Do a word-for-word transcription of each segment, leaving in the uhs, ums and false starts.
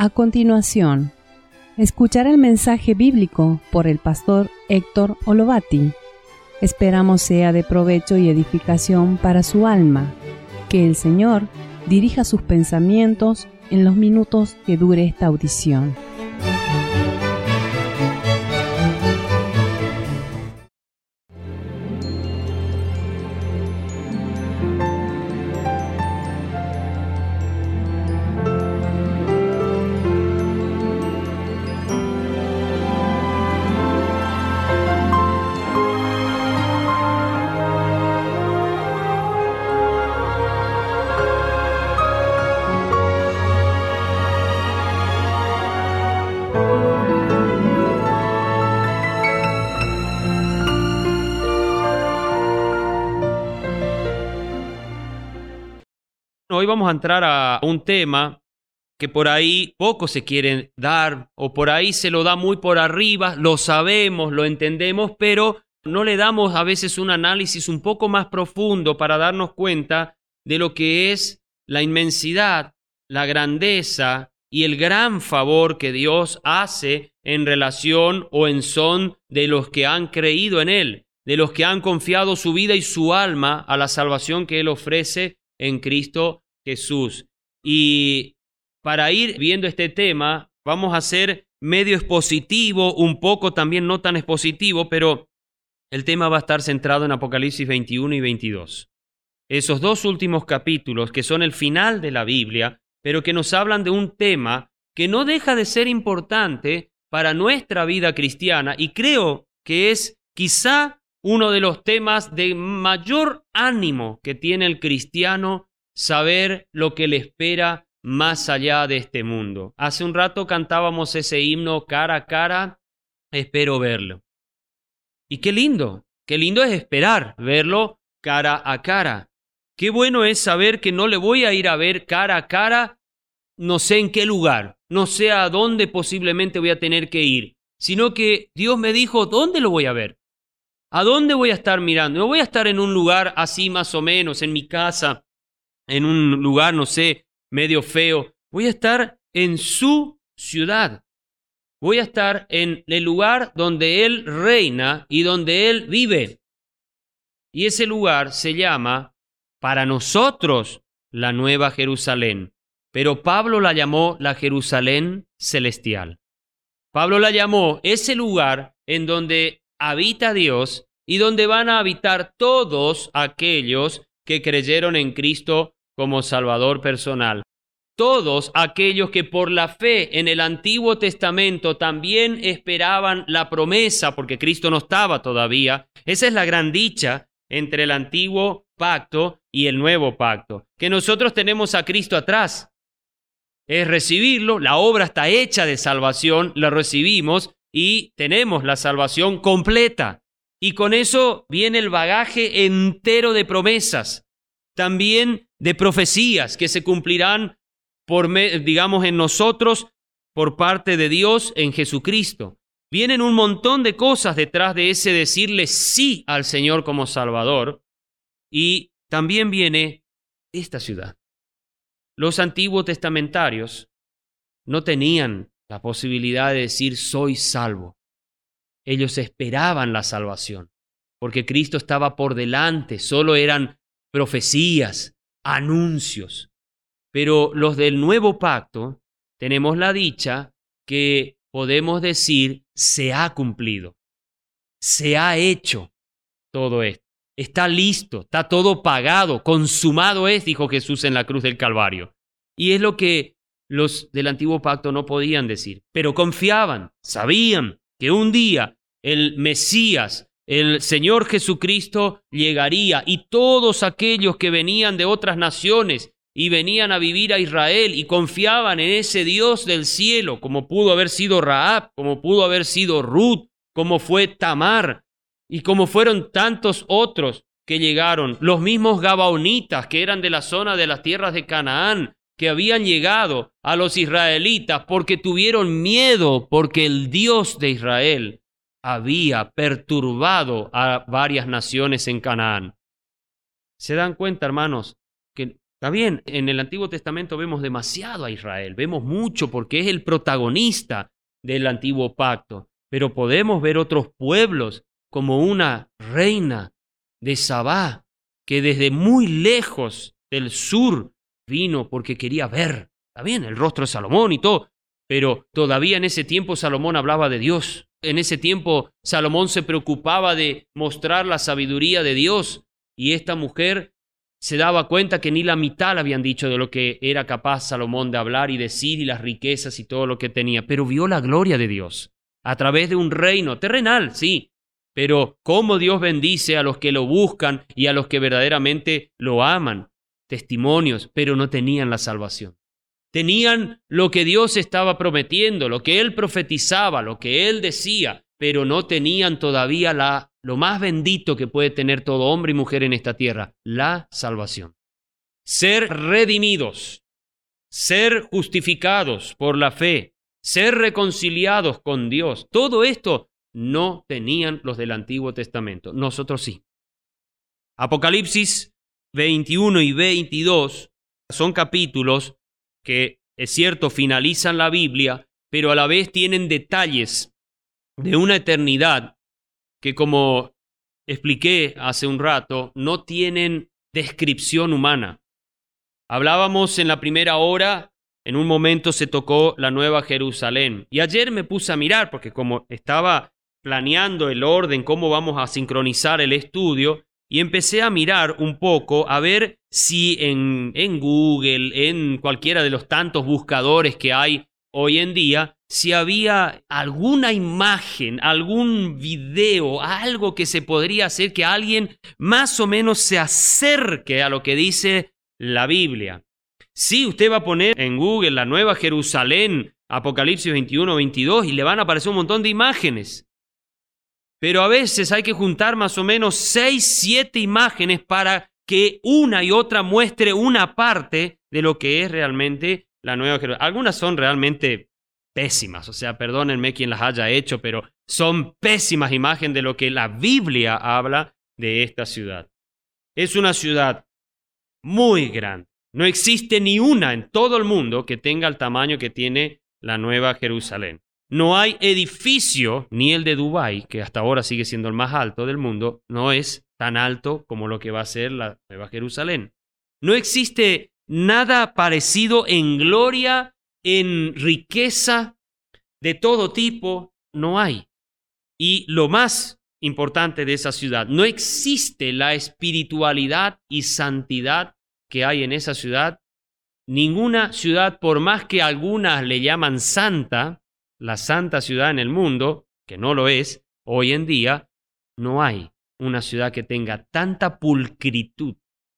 A continuación, escuchar el mensaje bíblico por el pastor Héctor Olovati. Esperamos sea de provecho y edificación para su alma. Que el Señor dirija sus pensamientos en los minutos que dure esta audición. Hoy vamos a entrar a un tema que por ahí poco se quiere dar o por ahí se lo da muy por arriba, lo sabemos, lo entendemos, pero no le damos a veces un análisis un poco más profundo para darnos cuenta de lo que es la inmensidad, la grandeza y el gran favor que Dios hace en relación o en son de los que han creído en Él, de los que han confiado su vida y su alma a la salvación que Él ofrece en Cristo Jesús. Y para ir viendo este tema, vamos a ser medio expositivo, un poco también no tan expositivo, pero el tema va a estar centrado en Apocalipsis veintiuno y veintidós. Esos dos últimos capítulos que son el final de la Biblia, pero que nos hablan de un tema que no deja de ser importante para nuestra vida cristiana y creo que es quizá uno de los temas de mayor ánimo que tiene el cristiano, saber lo que le espera más allá de este mundo. Hace un rato cantábamos ese himno, cara a cara, espero verlo. Y qué lindo, qué lindo es esperar verlo cara a cara. Qué bueno es saber que no le voy a ir a ver cara a cara, no sé en qué lugar, no sé a dónde posiblemente voy a tener que ir, sino que Dios me dijo, ¿dónde lo voy a ver? ¿A dónde voy a estar mirando? No voy a estar en un lugar así más o menos, en mi casa, en un lugar, no sé, medio feo. Voy a estar en su ciudad. Voy a estar en el lugar donde Él reina y donde Él vive. Y ese lugar se llama, para nosotros, la Nueva Jerusalén. Pero Pablo la llamó la Jerusalén celestial. Pablo la llamó ese lugar en donde habita Dios y donde van a habitar todos aquellos que creyeron en Cristo como Salvador personal. Todos aquellos que por la fe en el Antiguo Testamento también esperaban la promesa, porque Cristo no estaba todavía. Esa es la gran dicha entre el Antiguo Pacto y el Nuevo Pacto, que nosotros tenemos a Cristo atrás. Es recibirlo, la obra está hecha de salvación, la recibimos y tenemos la salvación completa. Y con eso viene el bagaje entero de promesas, también de profecías que se cumplirán, por, digamos, en nosotros por parte de Dios en Jesucristo. Vienen un montón de cosas detrás de ese decirle sí al Señor como Salvador. Y también viene esta ciudad. Los antiguos testamentarios no tenían la posibilidad de decir soy salvo. Ellos esperaban la salvación, porque Cristo estaba por delante, solo eran profecías, anuncios. Pero los del nuevo pacto tenemos la dicha que podemos decir se ha cumplido, se ha hecho todo esto, está listo, está todo pagado, consumado es, dijo Jesús en la cruz del Calvario. Y es lo que los del antiguo pacto no podían decir, pero confiaban, sabían que un día el Mesías, el Señor Jesucristo llegaría y todos aquellos que venían de otras naciones y venían a vivir a Israel y confiaban en ese Dios del cielo, como pudo haber sido Rahab, como pudo haber sido Ruth, como fue Tamar y como fueron tantos otros que llegaron, los mismos gabaonitas que eran de la zona de las tierras de Canaán, que habían llegado a los israelitas porque tuvieron miedo, porque el Dios de Israel había perturbado a varias naciones en Canaán. ¿Se dan cuenta, hermanos, que Está bien, en el Antiguo Testamento vemos demasiado a Israel, vemos mucho porque es el protagonista del Antiguo Pacto, pero podemos ver otros pueblos como una reina de Sabá, que desde muy lejos del sur vino porque quería ver, está bien, el rostro de Salomón y todo, pero todavía en ese tiempo Salomón hablaba de Dios. En ese tiempo Salomón se preocupaba de mostrar la sabiduría de Dios y esta mujer se daba cuenta que ni la mitad le habían dicho de lo que era capaz Salomón de hablar y decir y las riquezas y todo lo que tenía, pero vio la gloria de Dios a través de un reino terrenal, sí, pero cómo Dios bendice a los que lo buscan y a los que verdaderamente lo aman. Testimonios, pero no tenían la salvación. Tenían lo que Dios estaba prometiendo, lo que Él profetizaba, lo que Él decía, pero no tenían todavía la, lo más bendito que puede tener todo hombre y mujer en esta tierra, la salvación. Ser redimidos, ser justificados por la fe, ser reconciliados con Dios, todo esto no tenían los del Antiguo Testamento, nosotros sí. Apocalipsis veintiuno y veintidós son capítulos que, es cierto, finalizan la Biblia, pero a la vez tienen detalles de una eternidad que, como expliqué hace un rato, no tienen descripción humana. Hablábamos en la primera hora, en un momento se tocó la Nueva Jerusalén, y ayer me puse a mirar, porque como estaba planeando el orden, cómo vamos a sincronizar el estudio, y empecé a mirar un poco, a ver si en, en Google, en cualquiera de los tantos buscadores que hay hoy en día, si había alguna imagen, algún video, algo que se podría hacer que alguien más o menos se acerque a lo que dice la Biblia. Sí, usted va a poner en Google la Nueva Jerusalén, Apocalipsis veintiuno, veintidós, y le van a aparecer un montón de imágenes. Pero a veces hay que juntar más o menos seis, siete imágenes para que una y otra muestre una parte de lo que es realmente la Nueva Jerusalén. Algunas son realmente pésimas, o sea, perdónenme quien las haya hecho, pero son pésimas imágenes de lo que la Biblia habla de esta ciudad. Es una ciudad muy grande. No existe ni una en todo el mundo que tenga el tamaño que tiene la Nueva Jerusalén. No hay edificio, ni el de Dubái, que hasta ahora sigue siendo el más alto del mundo, no es tan alto como lo que va a ser la Nueva Jerusalén. No existe nada parecido en gloria, en riqueza, de todo tipo, no hay. Y lo más importante de esa ciudad, no existe la espiritualidad y santidad que hay en esa ciudad. Ninguna ciudad, por más que algunas le llaman santa, la santa ciudad en el mundo, que no lo es, hoy en día, no hay una ciudad que tenga tanta pulcritud,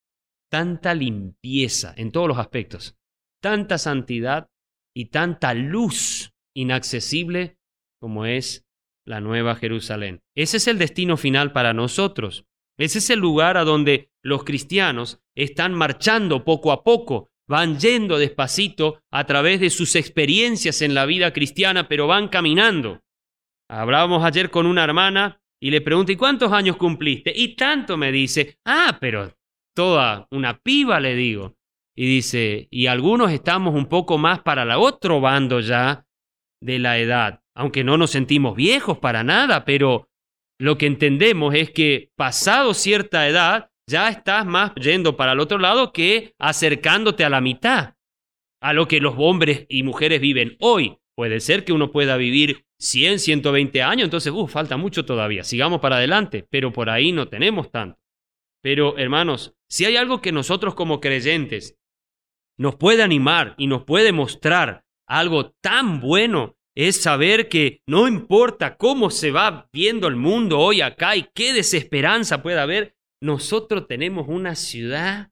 tanta limpieza en todos los aspectos, tanta santidad y tanta luz inaccesible como es la Nueva Jerusalén. Ese es el destino final para nosotros. Ese es el lugar a donde los cristianos están marchando poco a poco, van yendo despacito a través de sus experiencias en la vida cristiana, pero van caminando. Hablábamos ayer con una hermana y le pregunté, ¿y cuántos años cumpliste? Y tanto me dice, ah, pero toda una piba, le digo. Y dice, y algunos estamos un poco más para el otro bando ya de la edad, aunque no nos sentimos viejos para nada, pero lo que entendemos es que pasado cierta edad, ya estás más yendo para el otro lado que acercándote a la mitad, a lo que los hombres y mujeres viven hoy. Puede ser que uno pueda vivir cien, ciento veinte años, entonces, uh, falta mucho todavía, sigamos para adelante, pero por ahí no tenemos tanto. Pero, hermanos, si hay algo que nosotros como creyentes nos puede animar y nos puede mostrar algo tan bueno, es saber que no importa cómo se va viendo el mundo hoy acá y qué desesperanza puede haber, nosotros tenemos una ciudad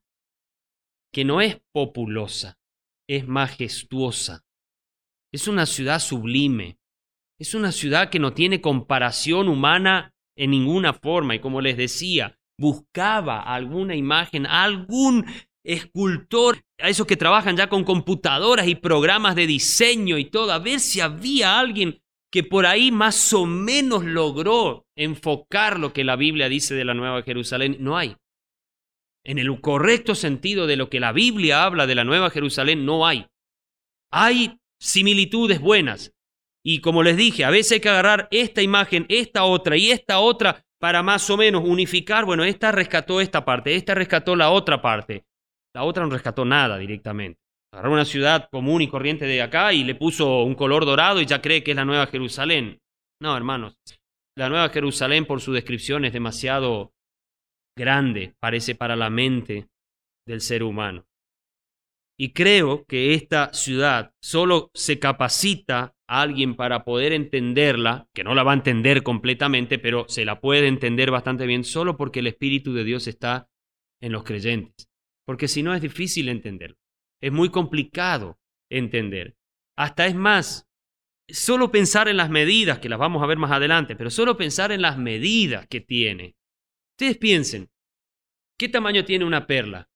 que no es populosa, es majestuosa. Es una ciudad sublime. Es una ciudad que no tiene comparación humana en ninguna forma. Y como les decía, buscaba alguna imagen, algún escultor, a esos que trabajan ya con computadoras y programas de diseño y todo, a ver si había alguien que por ahí más o menos logró enfocar lo que la Biblia dice de la Nueva Jerusalén. No hay. en el correcto sentido de lo que la Biblia habla de la Nueva Jerusalén, no hay. Hay similitudes buenas. Y como les dije, a veces hay que agarrar esta imagen, esta otra y esta otra para más o menos unificar. Bueno, esta rescató esta parte, esta rescató la otra parte. La otra no rescató nada directamente. Agarró una ciudad común y corriente de acá y le puso un color dorado y ya cree que es la Nueva Jerusalén. No, hermanos. La Nueva Jerusalén, por su descripción, es demasiado grande, parece, para la mente del ser humano. Y creo que esta ciudad solo se capacita a alguien para poder entenderla, que no la va a entender completamente, pero se la puede entender bastante bien solo porque el Espíritu de Dios está en los creyentes. Porque si no es difícil entenderlo. Es muy complicado entender. Hasta es más, solo pensar en las medidas, que las vamos a ver más adelante, pero solo pensar en las medidas que tiene. Ustedes piensen, ¿qué tamaño tiene una perla?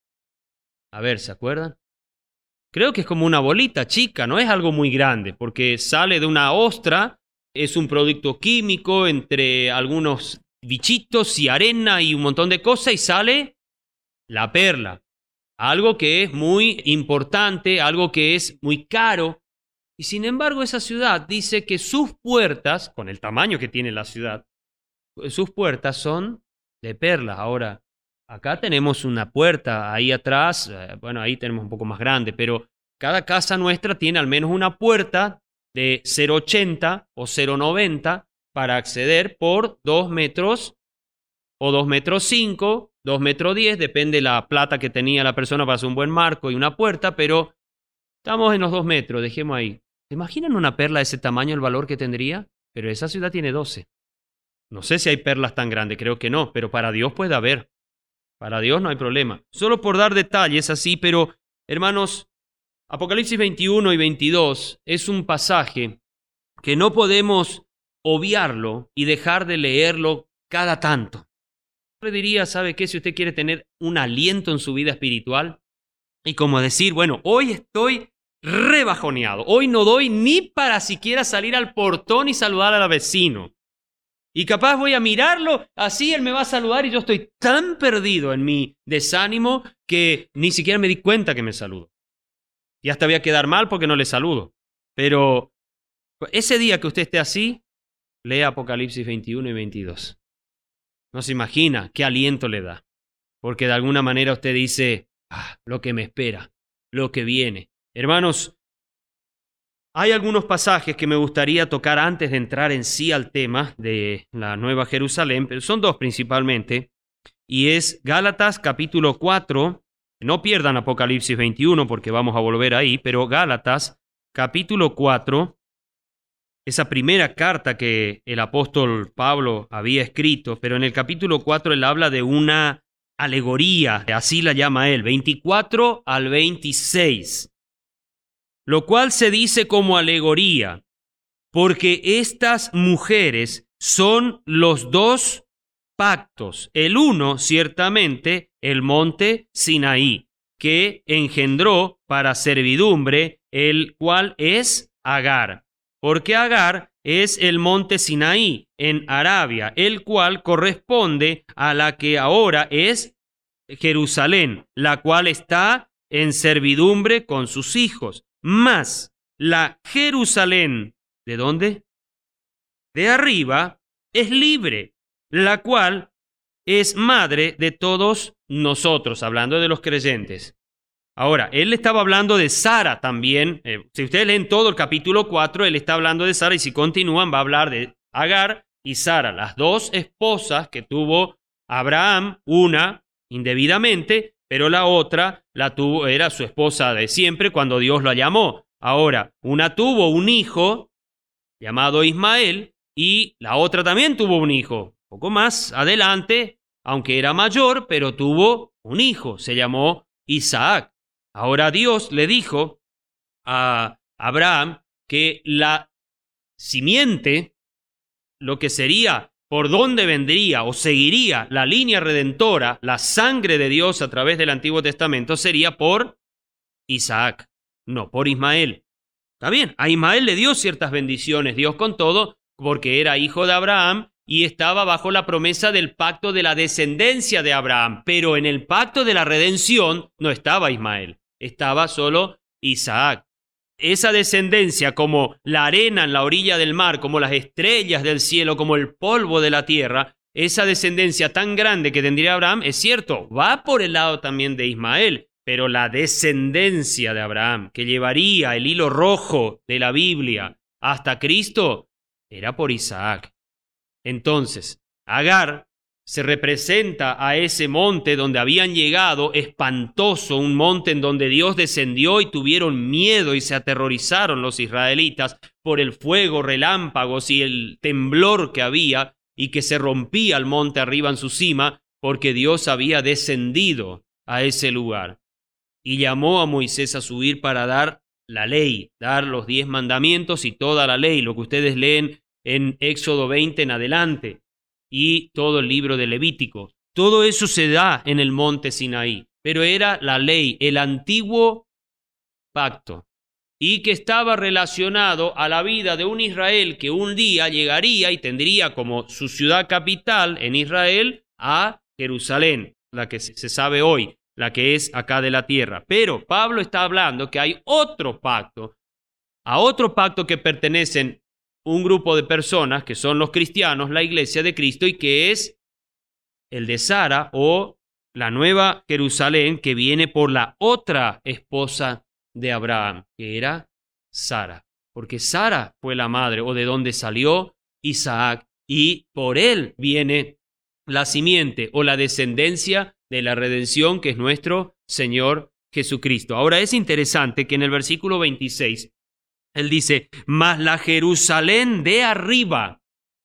A ver, ¿se acuerdan? Creo que es como una bolita chica, no es algo muy grande, porque sale de una ostra, es un producto químico entre algunos bichitos y arena y un montón de cosas y sale la perla. Algo que es muy importante, algo que es muy caro. Y sin embargo esa ciudad dice que sus puertas, con el tamaño que tiene la ciudad, sus puertas son de perlas. Ahora, acá tenemos una puerta ahí atrás, eh, bueno, ahí tenemos un poco más grande, pero cada casa nuestra tiene al menos una puerta de cero coma ochenta o cero coma noventa para acceder por dos metros o dos metros cinco, dos metros diez, depende la plata que tenía la persona para hacer un buen marco y una puerta, pero estamos en los dos metros, dejemos ahí. ¿Se imaginan una perla de ese tamaño, el valor que tendría? Pero esa ciudad tiene doce. No sé si hay perlas tan grandes, creo que no, pero para Dios puede haber. Para Dios no hay problema. Solo por dar detalles así, pero hermanos, Apocalipsis veintiuno y veintidós es un pasaje que no podemos obviarlo y dejar de leerlo cada tanto. Yo le diría, ¿sabe qué? Si usted quiere tener un aliento en su vida espiritual y como decir, bueno, hoy estoy rebajoneado, hoy no doy ni para siquiera salir al portón y saludar al vecino. Y capaz voy a mirarlo, así él me va a saludar y yo estoy tan perdido en mi desánimo que ni siquiera me di cuenta que me saludo. Y hasta voy a quedar mal porque no le saludo. Pero ese día que usted esté así, lea Apocalipsis veintiuno y veintidós. No se imagina qué aliento le da. Porque de alguna manera usted dice, ah, lo que me espera, lo que viene. Hermanos, hay algunos pasajes que me gustaría tocar antes de entrar en sí al tema de la Nueva Jerusalén, pero son dos principalmente, y es Gálatas capítulo cuatro, no pierdan Apocalipsis veintiuno porque vamos a volver ahí, pero Gálatas capítulo cuatro, esa primera carta que el apóstol Pablo había escrito, pero en el capítulo cuatro él habla de una alegoría, así la llama él, veinticuatro al veintiséis. Lo cual se dice como alegoría, porque estas mujeres son los dos pactos. El uno, ciertamente, el monte Sinaí, que engendró para servidumbre, el cual es Agar. Porque Agar es el monte Sinaí en Arabia, el cual corresponde a la que ahora es Jerusalén, la cual está en servidumbre con sus hijos. Mas la Jerusalén, ¿de dónde? De arriba, es libre, la cual es madre de todos nosotros, hablando de los creyentes. Ahora, él estaba hablando de Sara también. Eh, si ustedes leen todo el capítulo cuatro, él está hablando de Sara y si continúan va a hablar de Agar y Sara, las dos esposas que tuvo Abraham, una indebidamente, pero la otra la tuvo, era su esposa de siempre cuando Dios la llamó. Ahora, una tuvo un hijo llamado Ismael y la otra también tuvo un hijo. Un poco más adelante, aunque era mayor, pero tuvo un hijo, se llamó Isaac. Ahora Dios le dijo a Abraham que la simiente, lo que sería por dónde vendría o seguiría la línea redentora, la sangre de Dios a través del Antiguo Testamento, sería por Isaac, no por Ismael. Está bien, a Ismael le dio ciertas bendiciones Dios con todo, porque era hijo de Abraham y estaba bajo la promesa del pacto de la descendencia de Abraham. Pero en el pacto de la redención no estaba Ismael, estaba solo Isaac. Esa descendencia, como la arena en la orilla del mar, como las estrellas del cielo, como el polvo de la tierra, esa descendencia tan grande que tendría Abraham, es cierto, va por el lado también de Ismael, pero la descendencia de Abraham, que llevaría el hilo rojo de la Biblia hasta Cristo, era por Isaac. Entonces, Agar se representa a ese monte donde habían llegado, espantoso, un monte en donde Dios descendió y tuvieron miedo y se aterrorizaron los israelitas por el fuego, relámpagos y el temblor que había y que se rompía el monte arriba en su cima porque Dios había descendido a ese lugar. Y llamó a Moisés a subir para dar la ley, dar los diez mandamientos y toda la ley, lo que ustedes leen en Éxodo veinte en adelante, y todo el libro de Levítico. Todo eso se da en el monte Sinaí, pero era la ley, el antiguo pacto, y que estaba relacionado a la vida de un Israel que un día llegaría y tendría como su ciudad capital en Israel a Jerusalén, la que se sabe hoy, la que es acá de la tierra. Pero Pablo está hablando que hay otro pacto, a otro pacto que pertenecen un grupo de personas que son los cristianos, la iglesia de Cristo, y que es el de Sara o la nueva Jerusalén que viene por la otra esposa de Abraham, que era Sara, porque Sara fue la madre o de donde salió Isaac y por él viene la simiente o la descendencia de la redención que es nuestro Señor Jesucristo. Ahora es interesante que en el versículo veintiséis él dice, mas la Jerusalén de arriba.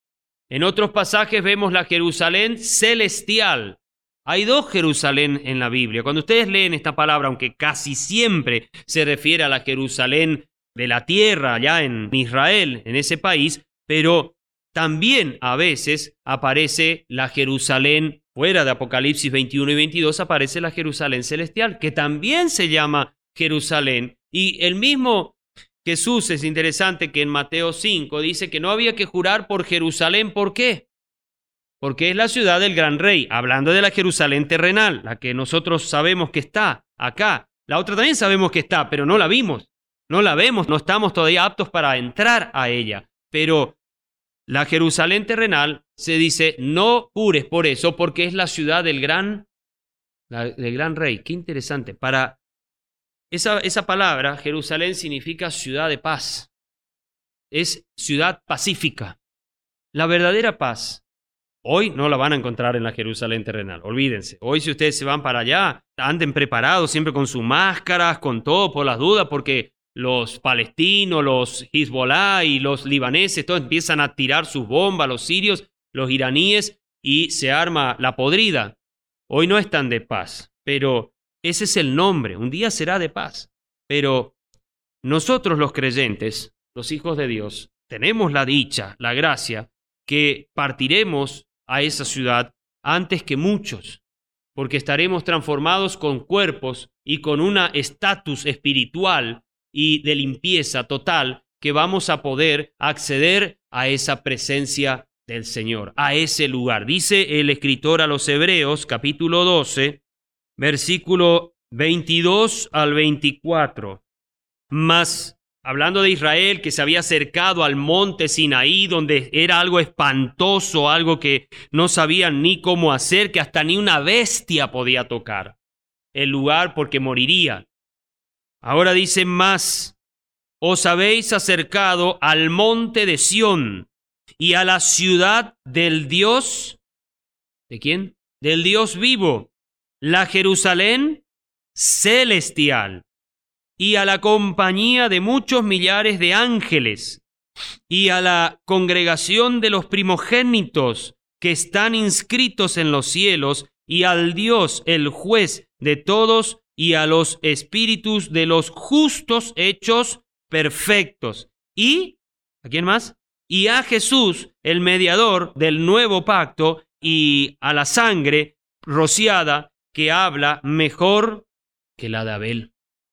En otros pasajes vemos la Jerusalén celestial. Hay dos Jerusalén en la Biblia. Cuando ustedes leen esta palabra, aunque casi siempre se refiere a la Jerusalén de la tierra, allá en Israel, en ese país, pero también a veces aparece la Jerusalén, fuera de Apocalipsis veintiuno y veintidós, aparece la Jerusalén celestial, que también se llama Jerusalén. Y el mismo Jesús, es interesante que en Mateo cinco dice que no había que jurar por Jerusalén. ¿Por qué? Porque es la ciudad del gran rey, hablando de la Jerusalén terrenal, la que nosotros sabemos que está acá. La otra también sabemos que está, pero no la vimos, no la vemos, no estamos todavía aptos para entrar a ella. Pero la Jerusalén terrenal se dice, no jures por eso, porque es la ciudad del gran, la, del gran rey. Qué interesante. Para esa, esa palabra, Jerusalén, significa ciudad de paz. Es ciudad pacífica. La verdadera paz hoy no la van a encontrar en la Jerusalén terrenal, olvídense. Hoy si ustedes se van para allá, anden preparados siempre con sus máscaras, con todo por las dudas, porque los palestinos, los Hezbollah y los libaneses, todos empiezan a tirar sus bombas, los sirios, los iraníes, y se arma la podrida. Hoy no están de paz, pero ese es el nombre, un día será de paz. Pero nosotros los creyentes, los hijos de Dios, tenemos la dicha, la gracia, que partiremos a esa ciudad antes que muchos, porque estaremos transformados con cuerpos y con una estatus espiritual y de limpieza total que vamos a poder acceder a esa presencia del Señor, a ese lugar. Dice el escritor a los Hebreos, capítulo doce, versículo veintidós al veinticuatro. Mas hablando de Israel que se había acercado al monte Sinaí, donde era algo espantoso, algo que no sabían ni cómo hacer, que hasta ni una bestia podía tocar el lugar porque moriría. Ahora dice más, os habéis acercado al monte de Sión y a la ciudad del Dios, ¿de quién? Del Dios vivo, la Jerusalén celestial, y a la compañía de muchos millares de ángeles, y a la congregación de los primogénitos que están inscritos en los cielos, y al Dios, el juez de todos, y a los espíritus de los justos hechos perfectos. ¿Y a quién más? Y a Jesús, el mediador del nuevo pacto, y a la sangre rociada que habla mejor que la de Abel.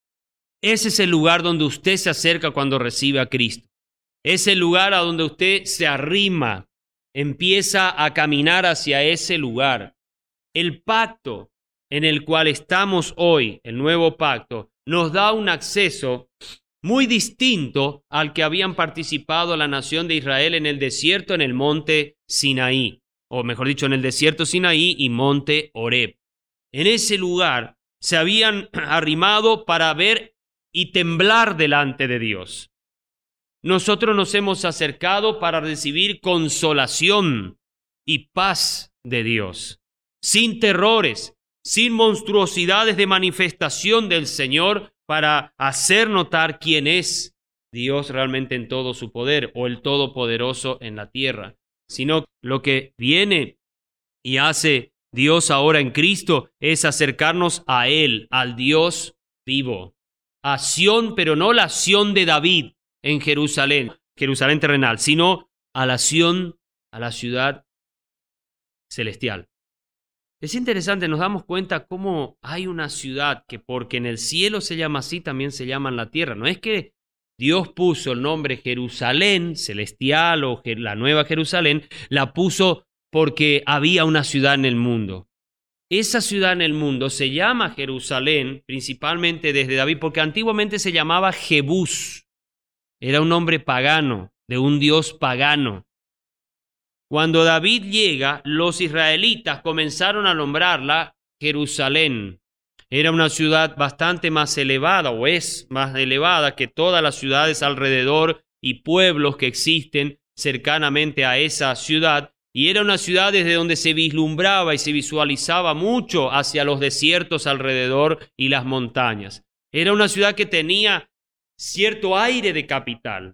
Ese es el lugar donde usted se acerca cuando recibe a Cristo. Es el lugar a donde usted se arrima empieza a caminar hacia ese lugar. El pacto en el cual estamos hoy, el nuevo pacto, nos da un acceso muy distinto al que habían participado la nación de Israel en el desierto, en el monte Sinaí, o mejor dicho, en el desierto Sinaí y monte Horeb. En ese lugar se habían arrimado para ver y temblar delante de Dios. Nosotros nos hemos acercado para recibir consolación y paz de Dios, sin terrores, sin monstruosidades de manifestación del Señor, para hacer notar quién es Dios realmente en todo su poder, o el Todopoderoso en la tierra, sino lo que viene y hace Dios ahora en Cristo es acercarnos a Él, al Dios vivo. A Sión, pero no la Sión de David en Jerusalén, Jerusalén terrenal, sino a la Sión, a la ciudad celestial. Es interesante, nos damos cuenta cómo hay una ciudad que, porque en el cielo se llama así, también se llama en la tierra. No es que Dios puso el nombre Jerusalén celestial o la Nueva Jerusalén, la puso porque había una ciudad en el mundo. Esa ciudad en el mundo se llama Jerusalén, principalmente desde David, porque antiguamente se llamaba Jebús. Era un nombre pagano, de un dios pagano. Cuando David llega, los israelitas comenzaron a nombrarla Jerusalén. Era una ciudad bastante más elevada, o es más elevada que todas las ciudades alrededor y pueblos que existen cercanamente a esa ciudad. Y era una ciudad desde donde se vislumbraba y se visualizaba mucho hacia los desiertos alrededor y las montañas. Era una ciudad que tenía cierto aire de capital.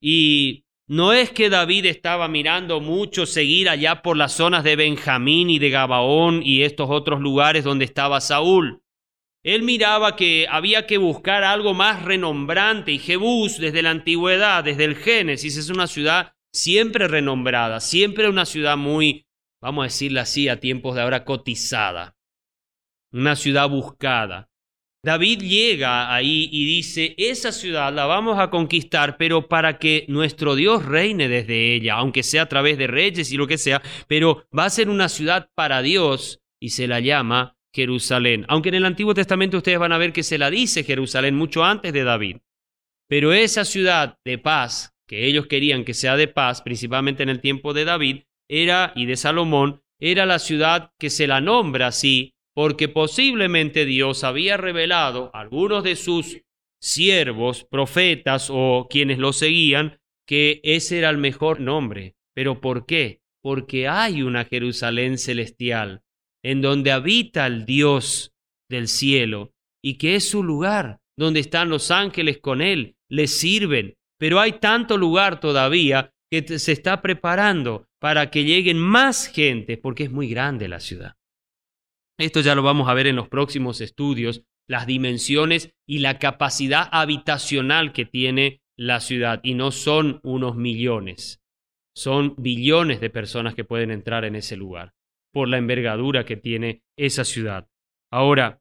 Y no es que David estaba mirando mucho seguir allá por las zonas de Benjamín y de Gabaón y estos otros lugares donde estaba Saúl. Él miraba que había que buscar algo más renombrante, y Jebús desde la antigüedad, desde el Génesis, es una ciudad siempre renombrada, siempre una ciudad muy, vamos a decirlo así, a tiempos de ahora cotizada, una ciudad buscada. David llega ahí y dice, esa ciudad la vamos a conquistar, pero para que nuestro Dios reine desde ella, aunque sea a través de reyes y lo que sea, pero va a ser una ciudad para Dios y se la llama Jerusalén. Aunque en el Antiguo Testamento ustedes van a ver que se la dice Jerusalén mucho antes de David. Pero esa ciudad de paz, que ellos querían que sea de paz, principalmente en el tiempo de David, era, y de Salomón, era la ciudad que se la nombra así, porque posiblemente Dios había revelado a algunos de sus siervos, profetas o quienes lo seguían, que ese era el mejor nombre. ¿Pero por qué? Porque hay una Jerusalén celestial, en donde habita el Dios del cielo, y que es su lugar, donde están los ángeles con él, le sirven. Pero hay tanto lugar todavía que se está preparando para que lleguen más gente, porque es muy grande la ciudad. Esto ya lo vamos a ver en los próximos estudios, las dimensiones y la capacidad habitacional que tiene la ciudad. Y no son unos millones, son billones de personas que pueden entrar en ese lugar por la envergadura que tiene esa ciudad. Ahora,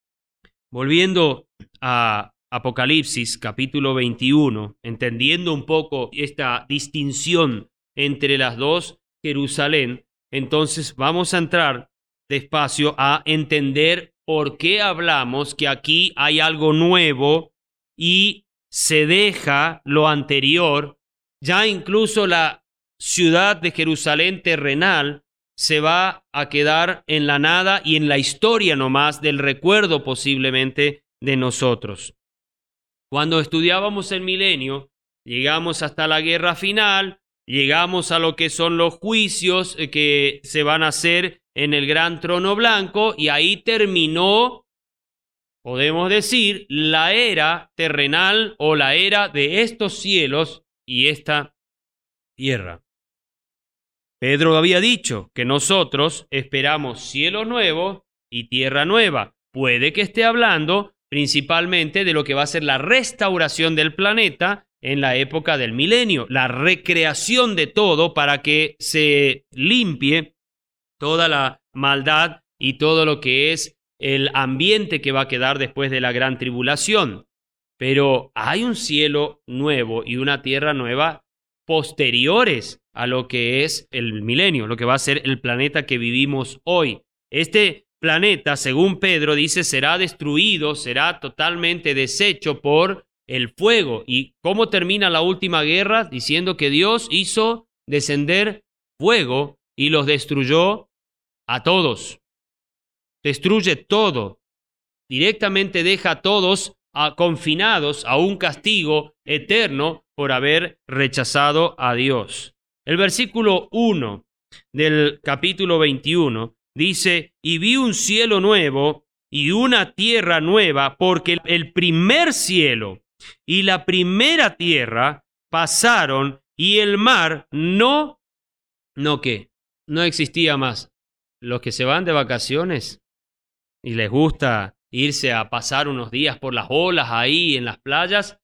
volviendo a Apocalipsis capítulo veintiuno, entendiendo un poco esta distinción entre las dos Jerusalén, entonces vamos a entrar despacio a entender por qué hablamos que aquí hay algo nuevo y se deja lo anterior. Ya incluso la ciudad de Jerusalén terrenal se va a quedar en la nada y en la historia nomás del recuerdo posiblemente de nosotros. Cuando estudiábamos el milenio, llegamos hasta la guerra final, llegamos a lo que son los juicios que se van a hacer en el gran trono blanco, y ahí terminó, podemos decir, la era terrenal o la era de estos cielos y esta tierra. Pedro había dicho que nosotros esperamos cielo nuevo y tierra nueva. Puede que esté hablando principalmente de lo que va a ser la restauración del planeta en la época del milenio, la recreación de todo para que se limpie toda la maldad y todo lo que es el ambiente que va a quedar después de la gran tribulación. Pero hay un cielo nuevo y una tierra nueva posteriores a lo que es el milenio, lo que va a ser el planeta que vivimos hoy. Este planeta, según Pedro, dice, será destruido, será totalmente deshecho por el fuego. ¿Y cómo termina la última guerra? Diciendo que Dios hizo descender fuego y los destruyó a todos. Destruye todo. Directamente deja a todos a, confinados a un castigo eterno por haber rechazado a Dios. El versículo uno del capítulo veintiuno dice, y vi un cielo nuevo y una tierra nueva, porque el primer cielo y la primera tierra pasaron y el mar no, no qué, no existía más. Los que se van de vacaciones y les gusta irse a pasar unos días por las olas ahí en las playas,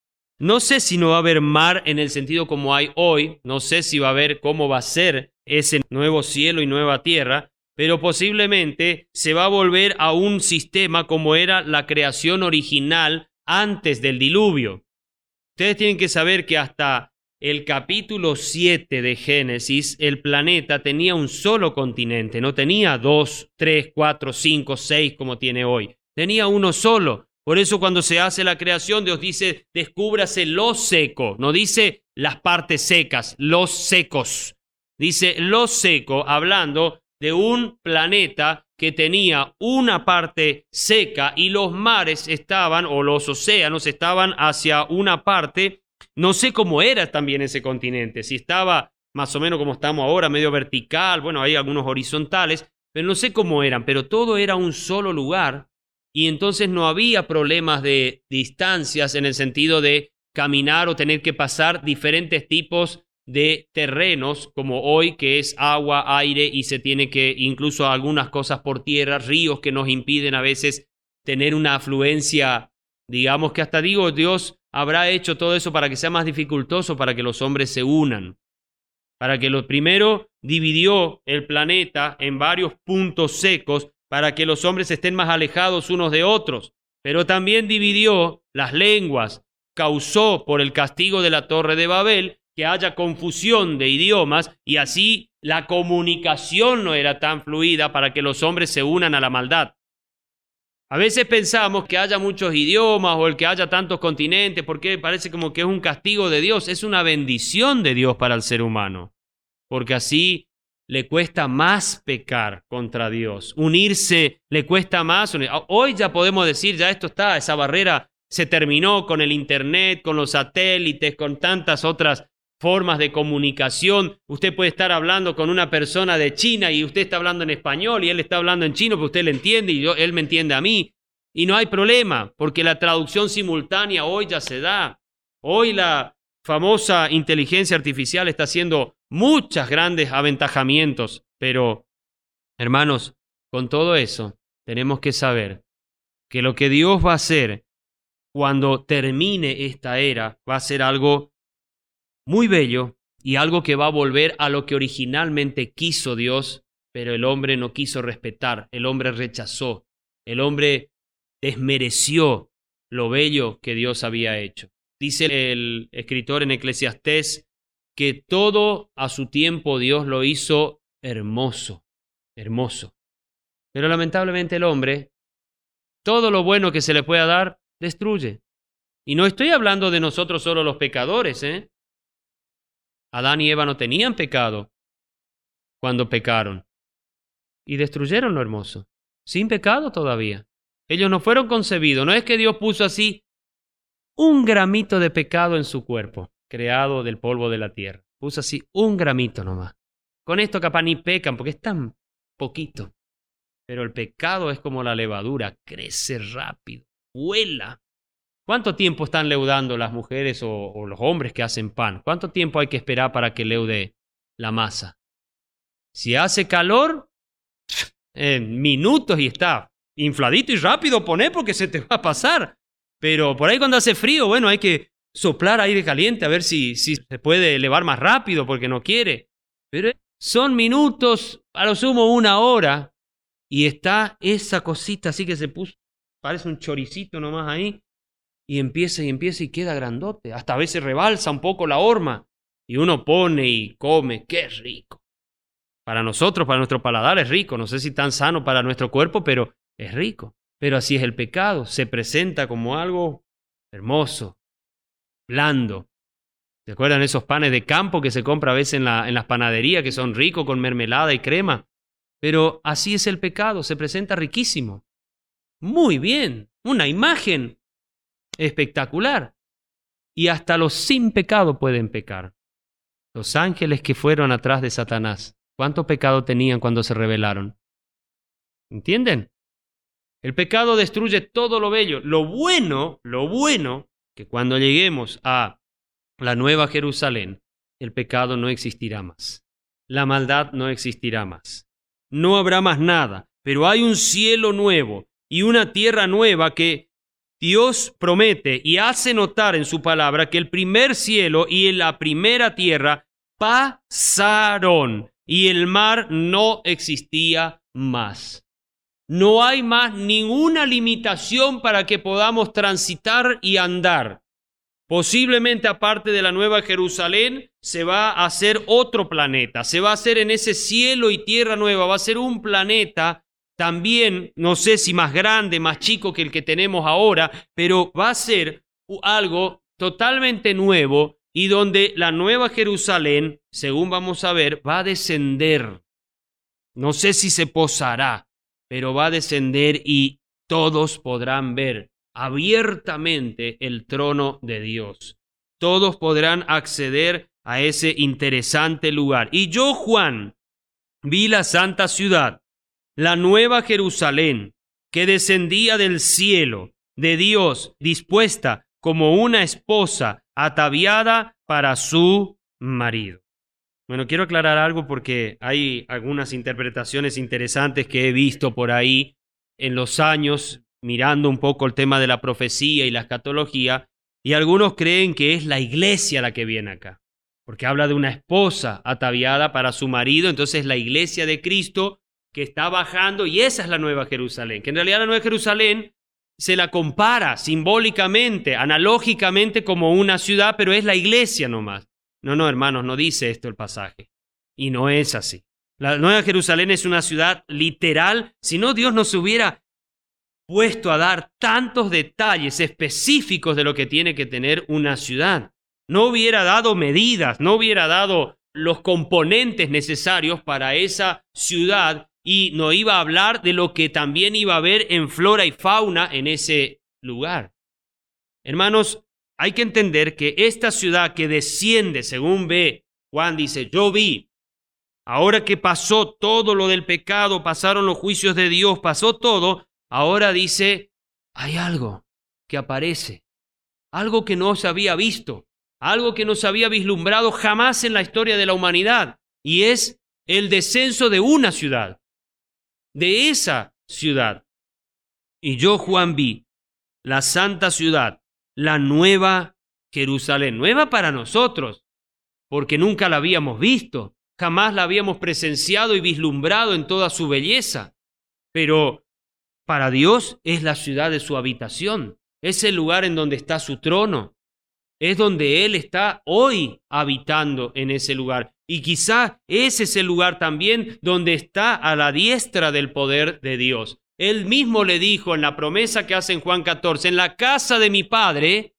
no sé si no va a haber mar en el sentido como hay hoy, no sé si va a haber cómo va a ser ese nuevo cielo y nueva tierra, pero posiblemente se va a volver a un sistema como era la creación original antes del diluvio. Ustedes tienen que saber que hasta el capítulo siete de Génesis, el planeta tenía un solo continente, no tenía dos, tres, cuatro, cinco, seis como tiene hoy, tenía uno solo. Por eso cuando se hace la creación, Dios dice, descúbrase lo seco, no dice las partes secas, los secos. Dice lo seco, hablando de un planeta que tenía una parte seca y los mares estaban, o los océanos estaban hacia una parte. No sé cómo era también ese continente, si estaba más o menos como estamos ahora, medio vertical, bueno, hay algunos horizontales, pero no sé cómo eran, pero todo era un solo lugar. Y entonces no había problemas de distancias en el sentido de caminar o tener que pasar diferentes tipos de terrenos como hoy, que es agua, aire, y se tiene que incluso algunas cosas por tierra, ríos que nos impiden a veces tener una afluencia, digamos que hasta digo, Dios habrá hecho todo eso para que sea más dificultoso, para que los hombres se unan, para que lo primero dividió el planeta en varios puntos secos, para que los hombres estén más alejados unos de otros, pero también dividió las lenguas, causó por el castigo de la Torre de Babel que haya confusión de idiomas y así la comunicación no era tan fluida para que los hombres se unan a la maldad. A veces pensamos que haya muchos idiomas o el que haya tantos continentes porque parece como que es un castigo de Dios, es una bendición de Dios para el ser humano, porque así le cuesta más pecar contra Dios, unirse le cuesta más. Hoy ya podemos decir, ya esto está, esa barrera se terminó con el internet, con los satélites, con tantas otras formas de comunicación. Usted puede estar hablando con una persona de China y usted está hablando en español y él está hablando en chino, pero usted le entiende y yo, él me entiende a mí. Y no hay problema, porque la traducción simultánea hoy ya se da. Hoy la famosa inteligencia artificial está haciendo muchos grandes aventajamientos, pero, hermanos, con todo eso, tenemos que saber que lo que Dios va a hacer cuando termine esta era va a ser algo muy bello y algo que va a volver a lo que originalmente quiso Dios, pero el hombre no quiso respetar, el hombre rechazó, el hombre desmereció lo bello que Dios había hecho. Dice el escritor en Eclesiastés que todo a su tiempo Dios lo hizo hermoso, hermoso. Pero lamentablemente el hombre, todo lo bueno que se le pueda dar, destruye. Y no estoy hablando de nosotros solo los pecadores, ¿eh? Adán y Eva no tenían pecado cuando pecaron y destruyeron lo hermoso, sin pecado todavía. Ellos no fueron concebidos, no es que Dios puso así un gramito de pecado en su cuerpo, creado del polvo de la tierra. Puso así un gramito nomás. Con esto capaz ni pecan porque es tan poquito. Pero el pecado es como la levadura, crece rápido, vuela. ¿Cuánto tiempo están leudando las mujeres o, o los hombres que hacen pan? ¿Cuánto tiempo hay que esperar para que leude la masa? Si hace calor, en minutos y está infladito y rápido poner porque se te va a pasar. Pero por ahí cuando hace frío, bueno, hay que soplar aire caliente a ver si, si se puede elevar más rápido porque no quiere. Pero son minutos, a lo sumo una hora, y está esa cosita así que se puso, parece un choricito nomás ahí, y empieza y empieza y queda grandote. Hasta a veces rebalsa un poco la horma, y uno pone y come. ¡Qué rico! Para nosotros, para nuestro paladar es rico. No sé si tan sano para nuestro cuerpo, pero es rico. Pero así es el pecado. Se presenta como algo hermoso, blando. ¿Se acuerdan esos panes de campo que se compra a veces en, la, en las panaderías que son ricos con mermelada y crema? Pero así es el pecado. Se presenta riquísimo. Muy bien. Una imagen espectacular. Y hasta los sin pecado pueden pecar. Los ángeles que fueron atrás de Satanás, ¿cuánto pecado tenían cuando se rebelaron? ¿Entienden? El pecado destruye todo lo bello. Lo bueno, lo bueno, que cuando lleguemos a la nueva Jerusalén, el pecado no existirá más. La maldad no existirá más. No habrá más nada, pero hay un cielo nuevo y una tierra nueva que Dios promete y hace notar en su palabra que el primer cielo y la primera tierra pasaron y el mar no existía más. No hay más ninguna limitación para que podamos transitar y andar. Posiblemente aparte de la Nueva Jerusalén se va a hacer otro planeta, se va a hacer en ese cielo y tierra nueva, va a ser un planeta también, no sé si más grande, más chico que el que tenemos ahora, pero va a ser algo totalmente nuevo y donde la Nueva Jerusalén, según vamos a ver, va a descender. No sé si se posará, pero va a descender y todos podrán ver abiertamente el trono de Dios. Todos podrán acceder a ese interesante lugar. Y yo, Juan, vi la santa ciudad, la nueva Jerusalén, que descendía del cielo de Dios, dispuesta como una esposa ataviada para su marido. Bueno, quiero aclarar algo porque hay algunas interpretaciones interesantes que he visto por ahí en los años, mirando un poco el tema de la profecía y la escatología, y algunos creen que es la iglesia la que viene acá, porque habla de una esposa ataviada para su marido, entonces la iglesia de Cristo que está bajando, y esa es la Nueva Jerusalén, que en realidad la Nueva Jerusalén se la compara simbólicamente, analógicamente como una ciudad, pero es la iglesia nomás. No, no, hermanos, no dice esto el pasaje. Y no es así. La Nueva Jerusalén es una ciudad literal. Si no, Dios no se hubiera puesto a dar tantos detalles específicos de lo que tiene que tener una ciudad. No hubiera dado medidas, no hubiera dado los componentes necesarios para esa ciudad y no iba a hablar de lo que también iba a haber en flora y fauna en ese lugar. Hermanos, hay que entender que esta ciudad que desciende, según ve, Juan dice, yo vi, ahora que pasó todo lo del pecado, pasaron los juicios de Dios, pasó todo, ahora dice, hay algo que aparece, algo que no se había visto, algo que no se había vislumbrado jamás en la historia de la humanidad, y es el descenso de una ciudad, de esa ciudad. Y yo, Juan, vi la santa ciudad, la nueva Jerusalén, nueva para nosotros, porque nunca la habíamos visto, jamás la habíamos presenciado y vislumbrado en toda su belleza, pero para Dios es la ciudad de su habitación, es el lugar en donde está su trono, es donde Él está hoy habitando en ese lugar, y quizá ese es el lugar también donde está a la diestra del poder de Dios. Él mismo le dijo en la promesa que hace en Juan catorce, en la casa de mi Padre,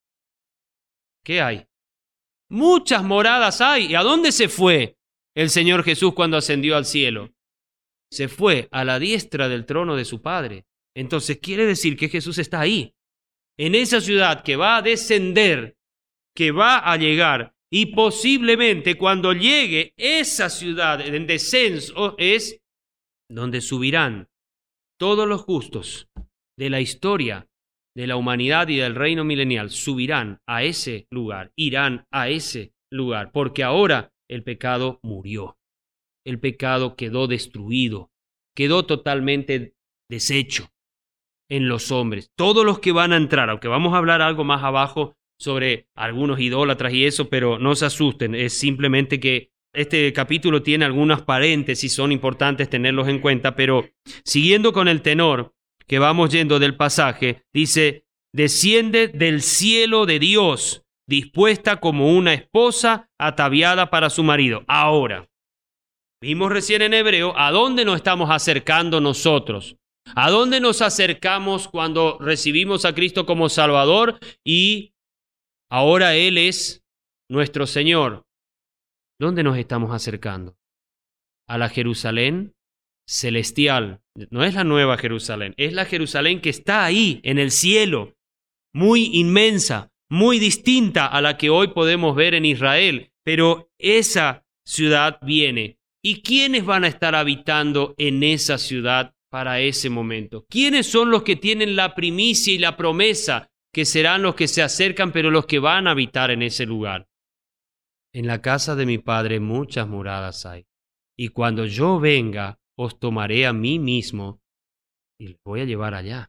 ¿qué hay? Muchas moradas hay. ¿Y a dónde se fue el Señor Jesús cuando ascendió al cielo? Se fue a la diestra del trono de su Padre. Entonces quiere decir que Jesús está ahí, en esa ciudad que va a descender, que va a llegar, y posiblemente cuando llegue esa ciudad en descenso es donde subirán todos los justos de la historia de la humanidad y del reino milenial, subirán a ese lugar, irán a ese lugar, porque ahora el pecado murió. El pecado quedó destruido, quedó totalmente deshecho en los hombres. Todos los que van a entrar, aunque vamos a hablar algo más abajo sobre algunos idólatras y eso, pero no se asusten, es simplemente que este capítulo tiene algunas paréntesis, son importantes tenerlos en cuenta, pero siguiendo con el tenor que vamos yendo del pasaje, dice, desciende del cielo de Dios dispuesta como una esposa ataviada para su marido. Ahora, vimos recién en Hebreo a dónde nos estamos acercando nosotros. ¿A dónde nos acercamos cuando recibimos a Cristo como Salvador y ahora Él es nuestro Señor? ¿Dónde nos estamos acercando? A la Jerusalén celestial. No es la nueva Jerusalén, es la Jerusalén que está ahí en el cielo, muy inmensa, muy distinta a la que hoy podemos ver en Israel. Pero esa ciudad viene. ¿Y quiénes van a estar habitando en esa ciudad para ese momento? ¿Quiénes son los que tienen la primicia y la promesa, que serán los que se acercan, pero los que van a habitar en ese lugar? En la casa de mi Padre muchas moradas hay, y cuando yo venga, os tomaré a mí mismo y les voy a llevar allá.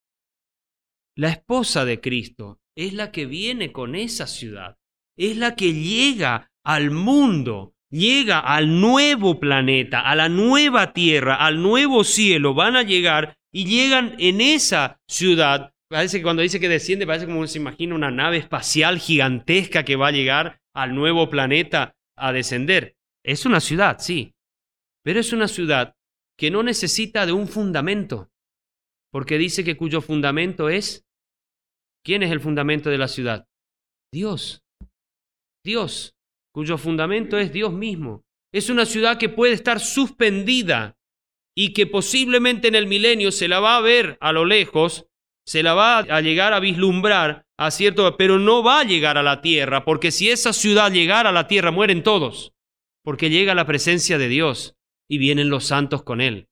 La esposa de Cristo es la que viene con esa ciudad, es la que llega al mundo, llega al nuevo planeta, a la nueva tierra, al nuevo cielo. Van a llegar y llegan en esa ciudad. Parece que cuando dice que desciende, parece como se imagina una nave espacial gigantesca que va a llegar al nuevo planeta a descender. Es una ciudad, sí, pero es una ciudad que no necesita de un fundamento, porque dice que cuyo fundamento es... ¿Quién es el fundamento de la ciudad? Dios. Dios, cuyo fundamento es Dios mismo. Es una ciudad que puede estar suspendida y que posiblemente en el milenio se la va a ver a lo lejos, se la va a llegar a vislumbrar, a cierto, pero no va a llegar a la tierra, porque si esa ciudad llegara a la tierra, mueren todos, porque llega la presencia de Dios y vienen los santos con Él.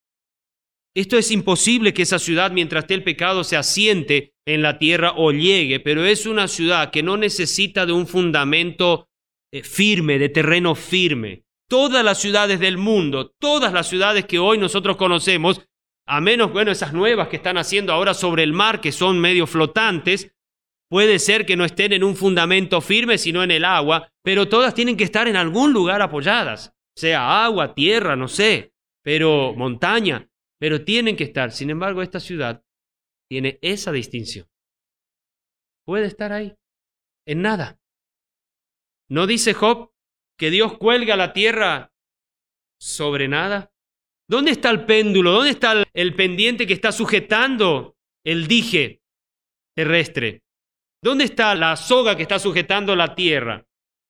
Esto es imposible que esa ciudad, mientras esté el pecado, se asiente en la tierra o llegue, pero es una ciudad que no necesita de un fundamento eh, firme, de terreno firme. Todas las ciudades del mundo, todas las ciudades que hoy nosotros conocemos, a menos, bueno, esas nuevas que están haciendo ahora sobre el mar, que son medio flotantes, puede ser que no estén en un fundamento firme, sino en el agua, pero todas tienen que estar en algún lugar apoyadas, sea agua, tierra, no sé, pero montaña. Pero tienen que estar. Sin embargo, esta ciudad tiene esa distinción. Puede estar ahí, en nada. ¿No dice Job que Dios cuelga la tierra sobre nada? ¿Dónde está el péndulo? ¿Dónde está el, el pendiente que está sujetando el dije terrestre? ¿Dónde está la soga que está sujetando la tierra?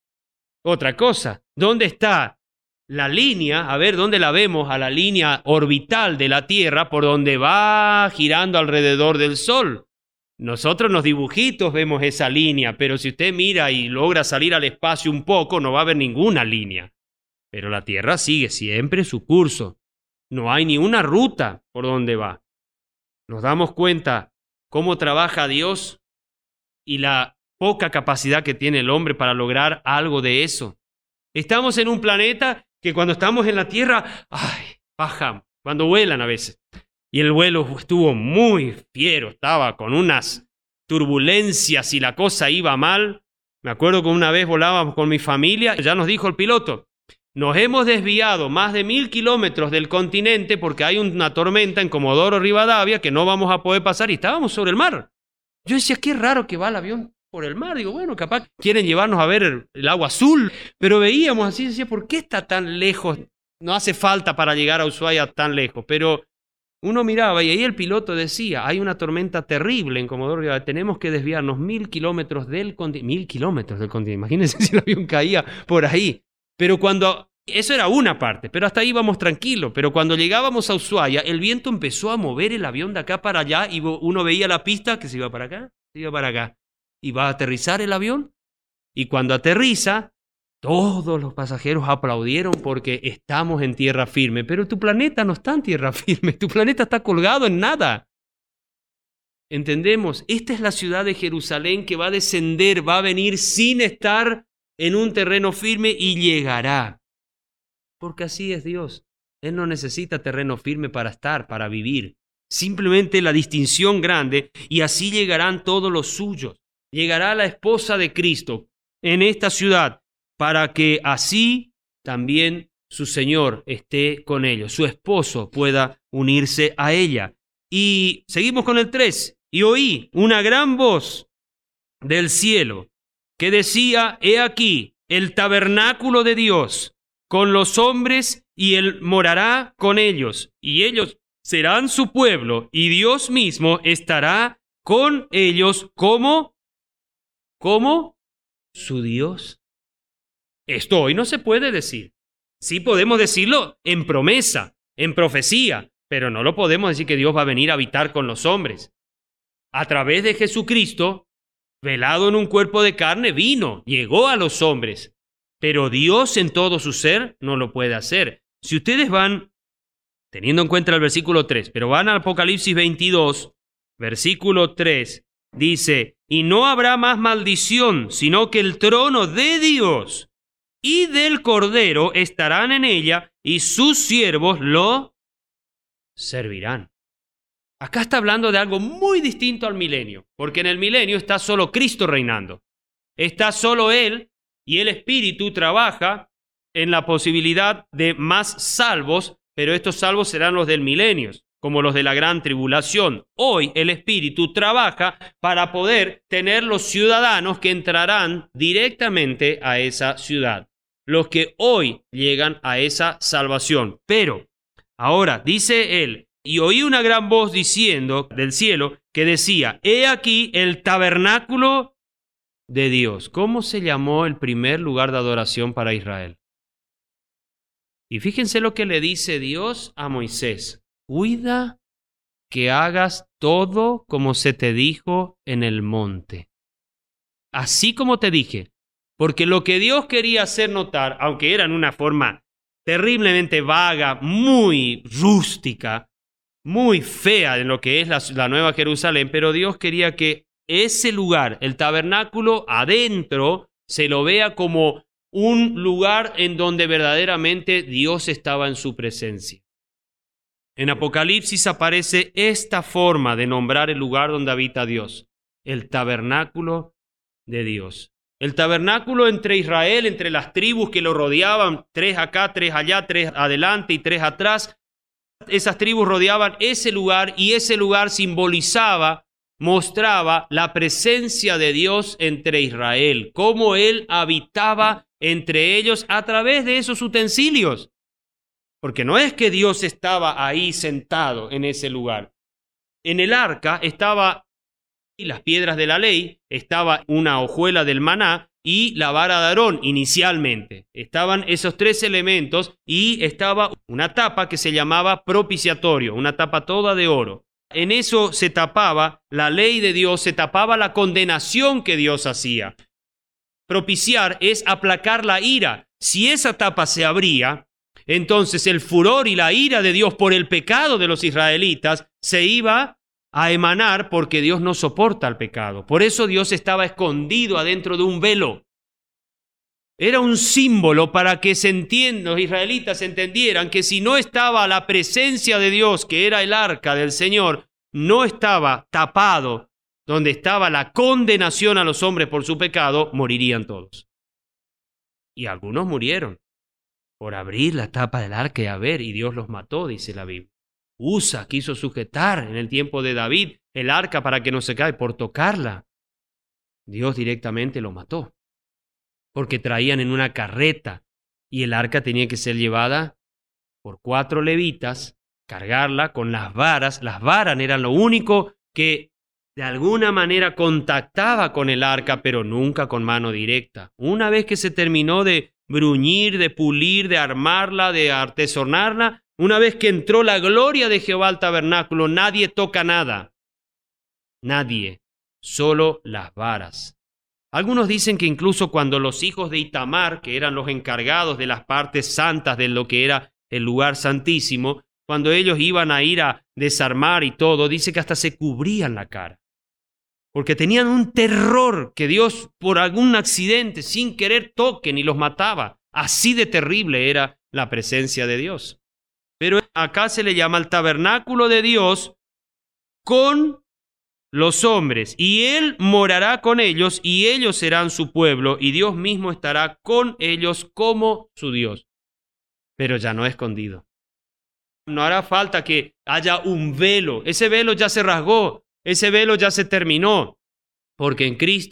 Otra cosa, ¿dónde está la línea? A ver, ¿dónde la vemos? A la línea orbital de la Tierra por donde va girando alrededor del Sol. Nosotros en los dibujitos vemos esa línea, pero si usted mira y logra salir al espacio un poco, no va a haber ninguna línea. Pero la Tierra sigue siempre su curso. No hay ni una ruta por donde va. Nos damos cuenta cómo trabaja Dios y la poca capacidad que tiene el hombre para lograr algo de eso. Estamos en un planeta que cuando estamos en la Tierra, ¡ay!, bajamos, cuando vuelan a veces. Y el vuelo estuvo muy fiero, estaba con unas turbulencias y la cosa iba mal. Me acuerdo que una vez volábamos con mi familia, ya nos dijo el piloto, nos hemos desviado más de mil kilómetros del continente porque hay una tormenta en Comodoro Rivadavia que no vamos a poder pasar y estábamos sobre el mar. Yo decía, qué raro que va el avión por el mar. Digo, bueno, capaz quieren llevarnos a ver el, el agua azul, pero veíamos así, decía, ¿por qué está tan lejos? No hace falta para llegar a Ushuaia tan lejos, pero uno miraba y ahí el piloto decía, hay una tormenta terrible en Comodoro Rivadavia, tenemos que desviarnos mil kilómetros del continente, mil kilómetros del continente, imagínense si el avión caía por ahí, pero cuando, eso era una parte, pero hasta ahí íbamos tranquilos, pero cuando llegábamos a Ushuaia, el viento empezó a mover el avión de acá para allá y uno veía la pista que se iba para acá, se iba para acá. Y va a aterrizar el avión, y cuando aterriza, todos los pasajeros aplaudieron porque estamos en tierra firme, pero tu planeta no está en tierra firme, tu planeta está colgado en nada. ¿Entendemos? Esta es la ciudad de Jerusalén que va a descender, va a venir sin estar en un terreno firme y llegará. Porque así es Dios. Él no necesita terreno firme para estar, para vivir. Simplemente la distinción grande, y así llegarán todos los suyos. Llegará la esposa de Cristo en esta ciudad para que así también su Señor esté con ellos, su esposo pueda unirse a ella. Y seguimos con el tres. Y oí una gran voz del cielo que decía, he aquí el tabernáculo de Dios con los hombres y él morará con ellos y ellos serán su pueblo y Dios mismo estará con ellos como, como su Dios. Esto hoy no se puede decir. Sí podemos decirlo en promesa, en profecía, pero no lo podemos decir que Dios va a venir a habitar con los hombres. A través de Jesucristo, velado en un cuerpo de carne, vino, llegó a los hombres. Pero Dios en todo su ser no lo puede hacer. Si ustedes van, teniendo en cuenta el versículo tres, pero van al Apocalipsis veintidós, versículo tres, dice, y no habrá más maldición, sino que el trono de Dios y del Cordero estarán en ella, y sus siervos lo servirán. Acá está hablando de algo muy distinto al milenio, porque en el milenio está solo Cristo reinando. Está solo Él, y el Espíritu trabaja en la posibilidad de más salvos, pero estos salvos serán los del milenio, como los de la gran tribulación. Hoy el Espíritu trabaja para poder tener los ciudadanos que entrarán directamente a esa ciudad, los que hoy llegan a esa salvación. Pero ahora dice él, y oí una gran voz diciendo del cielo que decía, he aquí el tabernáculo de Dios. ¿Cómo se llamó el primer lugar de adoración para Israel? Y fíjense lo que le dice Dios a Moisés. Cuida que hagas todo como se te dijo en el monte. Así como te dije. Porque lo que Dios quería hacer notar, aunque era en una forma terriblemente vaga, muy rústica, muy fea en lo que es la, la Nueva Jerusalén, pero Dios quería que ese lugar, el tabernáculo adentro, se lo vea como un lugar en donde verdaderamente Dios estaba en su presencia. En Apocalipsis aparece esta forma de nombrar el lugar donde habita Dios, el tabernáculo de Dios. El tabernáculo entre Israel, entre las tribus que lo rodeaban, tres acá, tres allá, tres adelante y tres atrás. Esas tribus rodeaban ese lugar y ese lugar simbolizaba, mostraba la presencia de Dios entre Israel, cómo Él habitaba entre ellos a través de esos utensilios. Porque no es que Dios estaba ahí sentado en ese lugar. En el arca estaba y las piedras de la ley, estaba una hojuela del maná y la vara de Aarón inicialmente. Estaban esos tres elementos y estaba una tapa que se llamaba propiciatorio, una tapa toda de oro. En eso se tapaba la ley de Dios, se tapaba la condenación que Dios hacía. Propiciar es aplacar la ira. Si esa tapa se abría, entonces el furor y la ira de Dios por el pecado de los israelitas se iba a emanar porque Dios no soporta el pecado. Por eso Dios estaba escondido adentro de un velo. Era un símbolo para que se entienda, los israelitas entendieran que si no estaba la presencia de Dios, que era el arca del Señor, no estaba tapado, donde estaba la condenación a los hombres por su pecado, morirían todos. Y algunos murieron por abrir la tapa del arca y a ver, y Dios los mató, dice la Biblia. Usa quiso sujetar en el tiempo de David el arca para que no se caiga por tocarla. Dios directamente lo mató, porque traían en una carreta y el arca tenía que ser llevada por cuatro levitas, cargarla con las varas. Las varas eran lo único que de alguna manera contactaba con el arca, pero nunca con mano directa. Una vez que se terminó de bruñir, de pulir, de armarla, de artesonarla, una vez que entró la gloria de Jehová al tabernáculo, nadie toca nada. Nadie, solo las varas. Algunos dicen que incluso cuando los hijos de Itamar, que eran los encargados de las partes santas de lo que era el lugar santísimo, cuando ellos iban a ir a desarmar y todo, dice que hasta se cubrían la cara. Porque tenían un terror que Dios por algún accidente, sin querer, toquen y los mataba. Así de terrible era la presencia de Dios. Pero acá se le llama el tabernáculo de Dios con los hombres, y Él morará con ellos, y ellos serán su pueblo, y Dios mismo estará con ellos como su Dios. Pero ya no escondido. No hará falta que haya un velo. Ese velo ya se rasgó, ese velo ya se terminó, porque en Cristo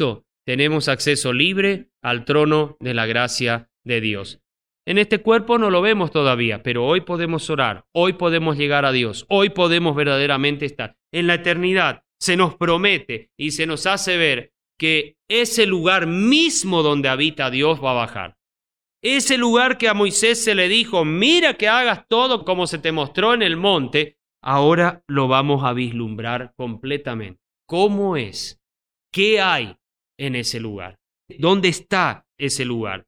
tenemos acceso libre al trono de la gracia de Dios. En este cuerpo no lo vemos todavía, pero hoy podemos orar, hoy podemos llegar a Dios, hoy podemos verdaderamente estar. En la eternidad se nos promete y se nos hace ver que ese lugar mismo donde habita Dios va a bajar. Ese lugar que a Moisés se le dijo, mira que hagas todo como se te mostró en el monte, ahora lo vamos a vislumbrar completamente. ¿Cómo es? ¿Qué hay en ese lugar? ¿Dónde está ese lugar?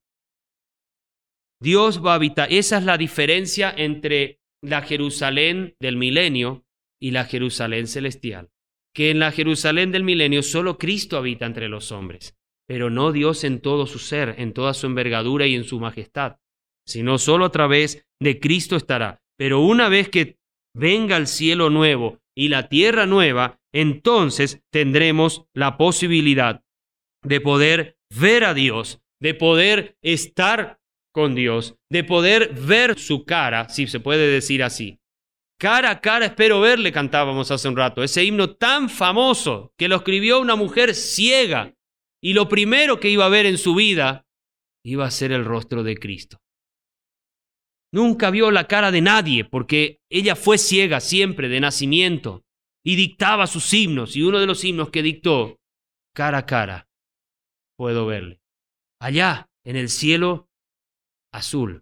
Dios va a habitar. Esa es la diferencia entre la Jerusalén del milenio y la Jerusalén celestial. Que en la Jerusalén del milenio solo Cristo habita entre los hombres, pero no Dios en todo su ser, en toda su envergadura y en su majestad, sino solo a través de Cristo estará. Pero una vez que venga el cielo nuevo y la tierra nueva, entonces tendremos la posibilidad de poder ver a Dios, de poder estar con Dios, de poder ver su cara, si se puede decir así. Cara a cara espero verle, cantábamos hace un rato, ese himno tan famoso que lo escribió una mujer ciega y lo primero que iba a ver en su vida iba a ser el rostro de Cristo. Nunca vio la cara de nadie porque ella fue ciega siempre de nacimiento y dictaba sus himnos, y uno de los himnos que dictó, cara a cara puedo verle, allá en el cielo azul.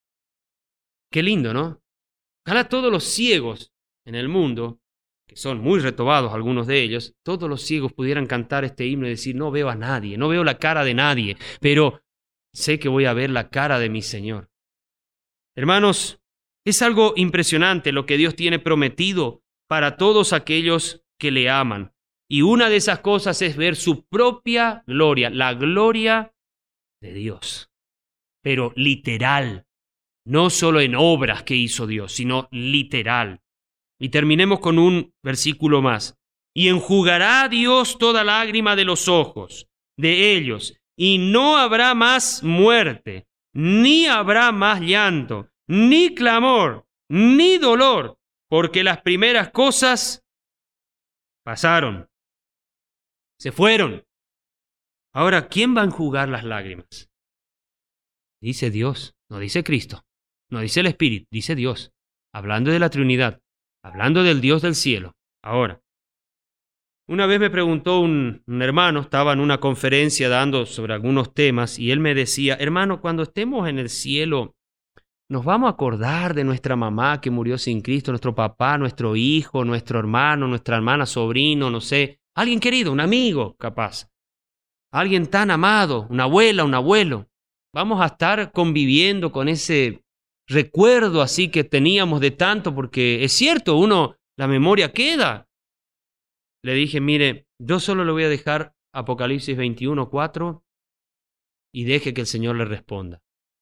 Qué lindo, ¿no? Ojalá todos los ciegos en el mundo, que son muy retobados algunos de ellos, todos los ciegos pudieran cantar este himno y decir, no veo a nadie, no veo la cara de nadie, pero sé que voy a ver la cara de mi Señor. Hermanos, es algo impresionante lo que Dios tiene prometido para todos aquellos que le aman. Y una de esas cosas es ver su propia gloria, la gloria de Dios, pero literal. No solo en obras que hizo Dios, sino literal. Y terminemos con un versículo más. Y enjugará Dios toda lágrima de los ojos de ellos, y no habrá más muerte, ni habrá más llanto, ni clamor, ni dolor, porque las primeras cosas pasaron, se fueron. Ahora, ¿quién va a enjugar las lágrimas? Dice Dios, no dice Cristo. No dice el Espíritu, dice Dios, hablando de la Trinidad, hablando del Dios del cielo. Ahora, una vez me preguntó un, un hermano, estaba en una conferencia dando sobre algunos temas, y él me decía, hermano, cuando estemos en el cielo, ¿nos vamos a acordar de nuestra mamá que murió sin Cristo, nuestro papá, nuestro hijo, nuestro hermano, nuestra hermana, sobrino, no sé, alguien querido, un amigo capaz, alguien tan amado, una abuela, un abuelo? Vamos a estar conviviendo con ese recuerdo así que teníamos de tanto, porque es cierto, uno, la memoria queda. Le dije, mire, yo solo le voy a dejar Apocalipsis veintiuno, cuatro y deje que el Señor le responda.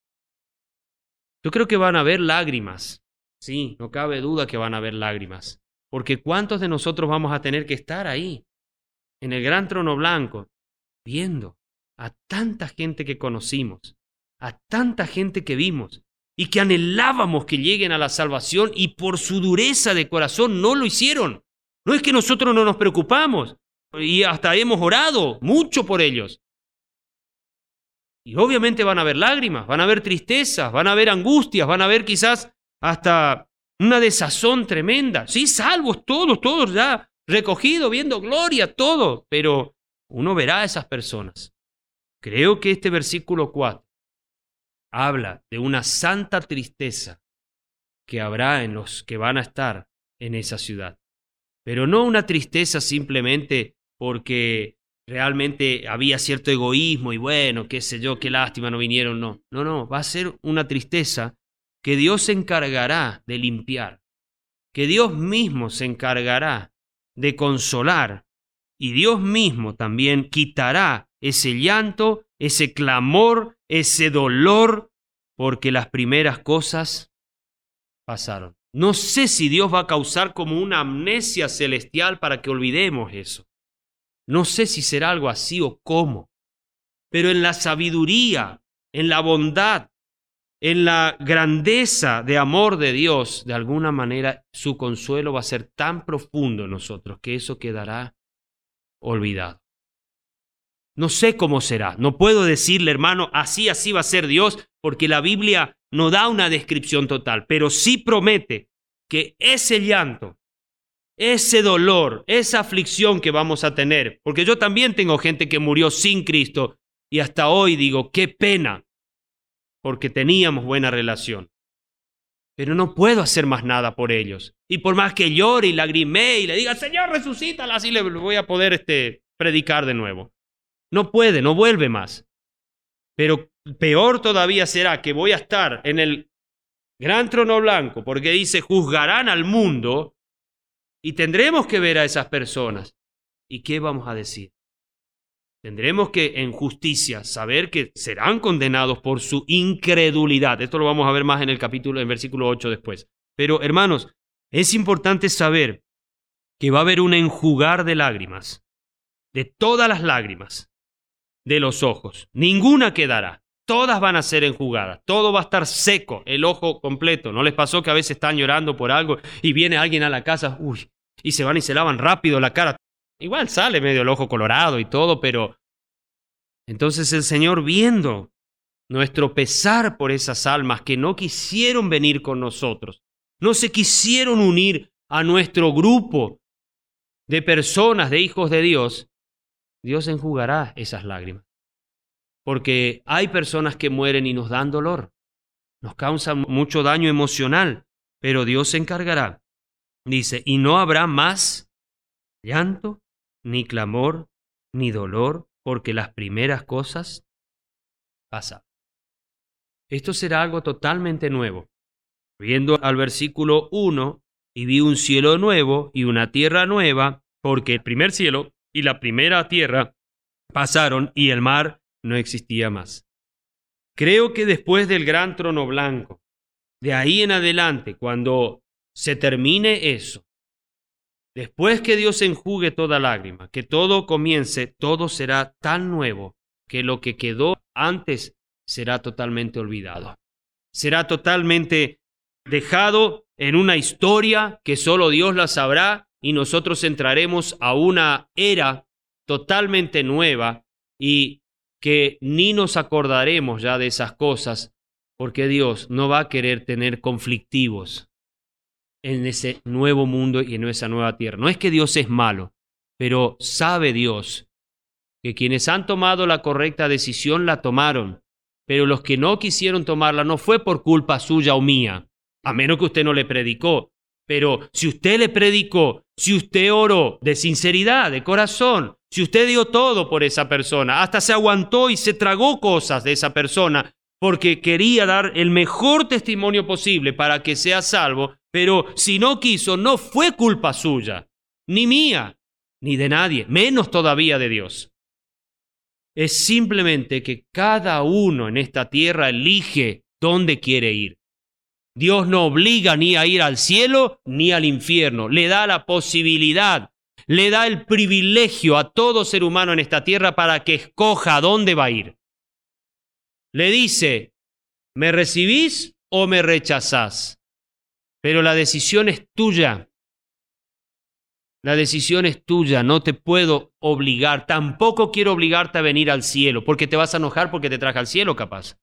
Yo creo que van a haber lágrimas, sí, no cabe duda que van a haber lágrimas, porque ¿cuántos de nosotros vamos a tener que estar ahí, en el gran trono blanco, viendo a tanta gente que conocimos, a tanta gente que vimos, y que anhelábamos que lleguen a la salvación y por su dureza de corazón no lo hicieron? No es que nosotros no nos preocupamos y hasta hemos orado mucho por ellos. Y obviamente van a haber lágrimas, van a haber tristezas, van a haber angustias, van a haber quizás hasta una desazón tremenda. Sí, salvos todos, todos ya recogidos, viendo gloria, todo. Pero uno verá a esas personas. Creo que este versículo cuatro habla de una santa tristeza que habrá en los que van a estar en esa ciudad. Pero no una tristeza simplemente porque realmente había cierto egoísmo y bueno, qué sé yo, qué lástima no vinieron, no. No, no, va a ser una tristeza que Dios se encargará de limpiar, que Dios mismo se encargará de consolar, y Dios mismo también quitará ese llanto, ese clamor, ese dolor, porque las primeras cosas pasaron. No sé si Dios va a causar como una amnesia celestial para que olvidemos eso. No sé si será algo así o cómo, pero en la sabiduría, en la bondad, en la grandeza de amor de Dios, de alguna manera su consuelo va a ser tan profundo en nosotros que eso quedará olvidado. No sé cómo será. No puedo decirle, hermano, así, así va a ser Dios, porque la Biblia no da una descripción total, pero sí promete que ese llanto, ese dolor, esa aflicción que vamos a tener, porque yo también tengo gente que murió sin Cristo y hasta hoy digo, qué pena, porque teníamos buena relación. Pero no puedo hacer más nada por ellos. Y por más que llore y lagrimee y le diga, Señor, resucítala, así le voy a poder este, predicar de nuevo. No puede, no vuelve más. Pero peor todavía será que voy a estar en el gran trono blanco, porque dice, juzgarán al mundo y tendremos que ver a esas personas. ¿Y qué vamos a decir? Tendremos que, en justicia, saber que serán condenados por su incredulidad. Esto lo vamos a ver más en el capítulo, en versículo ocho después. Pero, hermanos, es importante saber que va a haber un enjugar de lágrimas, de todas las lágrimas de los ojos. Ninguna quedará. Todas van a ser enjugadas. Todo va a estar seco, el ojo completo. ¿No les pasó que a veces están llorando por algo y viene alguien a la casa, uy, y se van y se lavan rápido la cara? Igual sale medio el ojo colorado y todo, pero entonces el Señor, viendo nuestro pesar por esas almas que no quisieron venir con nosotros, no se quisieron unir a nuestro grupo de personas, de hijos de Dios, Dios enjugará esas lágrimas. Porque hay personas que mueren y nos dan dolor, nos causan mucho daño emocional, pero Dios se encargará. Dice, y no habrá más llanto, ni clamor, ni dolor, porque las primeras cosas pasan. Esto será algo totalmente nuevo. Viendo al versículo uno, y vi un cielo nuevo y una tierra nueva, porque el primer cielo y la primera tierra pasaron y el mar no existía más. Creo que después del gran trono blanco, de ahí en adelante, cuando se termine eso, después que Dios enjugue toda lágrima, que todo comience, todo será tan nuevo que lo que quedó antes será totalmente olvidado. Será totalmente dejado en una historia que solo Dios la sabrá y nosotros entraremos a una era totalmente nueva y que ni nos acordaremos ya de esas cosas porque Dios no va a querer tener conflictivos en ese nuevo mundo y en esa nueva tierra. No es que Dios es malo, pero sabe Dios que quienes han tomado la correcta decisión la tomaron, pero los que no quisieron tomarla no fue por culpa suya o mía, a menos que usted no le predicó. Pero si usted le predicó, si usted oró de sinceridad, de corazón, si usted dio todo por esa persona, hasta se aguantó y se tragó cosas de esa persona porque quería dar el mejor testimonio posible para que sea salvo, pero si no quiso, no fue culpa suya, ni mía, ni de nadie, menos todavía de Dios. Es simplemente que cada uno en esta tierra elige dónde quiere ir. Dios no obliga ni a ir al cielo ni al infierno. Le da la posibilidad, le da el privilegio a todo ser humano en esta tierra para que escoja a dónde va a ir. Le dice, ¿me recibís o me rechazás? Pero la decisión es tuya. La decisión es tuya, no te puedo obligar. Tampoco quiero obligarte a venir al cielo, porque te vas a enojar porque te traje al cielo, capaz.